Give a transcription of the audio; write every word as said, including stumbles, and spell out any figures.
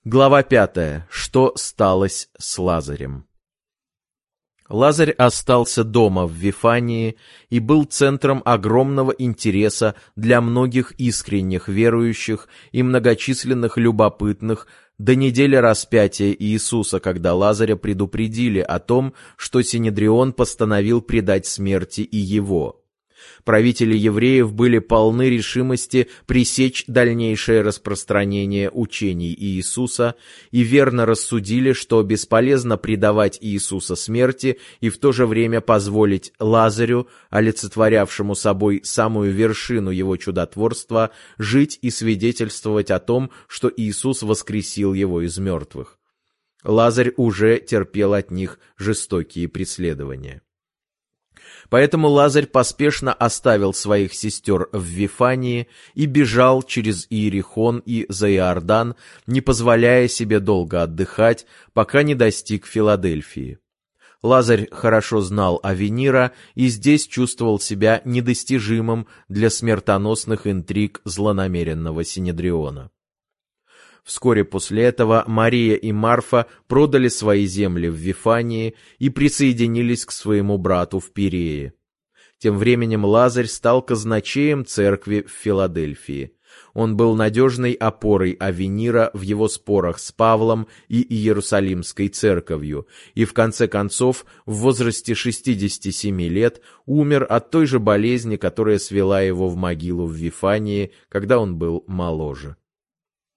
Глава пятая. Что сталось с Лазарем? Лазарь остался дома в Вифании и был центром огромного интереса для многих искренних верующих и многочисленных любопытных до недели распятия Иисуса, когда Лазаря предупредили о том, что Синедрион постановил предать смерти и его. Правители евреев были полны решимости пресечь дальнейшее распространение учений Иисуса и верно рассудили, что бесполезно предавать Иисуса смерти и в то же время позволить Лазарю, олицетворявшему собой самую вершину его чудотворства, жить и свидетельствовать о том, что Иисус воскресил его из мертвых. Лазарь уже терпел от них жестокие преследования. Поэтому Лазарь поспешно оставил своих сестер в Вифании и бежал через Иерихон и за Иордан, не позволяя себе долго отдыхать, пока не достиг Филадельфии. Лазарь хорошо знал Авенира и здесь чувствовал себя недостижимым для смертоносных интриг злонамеренного Синедриона. Вскоре после этого Мария и Марфа продали свои земли в Вифании и присоединились к своему брату в Пирее. Тем временем Лазарь стал казначеем церкви в Филадельфии. Он был надежной опорой Авенира в его спорах с Павлом и Иерусалимской церковью, и в конце концов в возрасте шестидесяти семи лет умер от той же болезни, которая свела его в могилу в Вифании, когда он был моложе.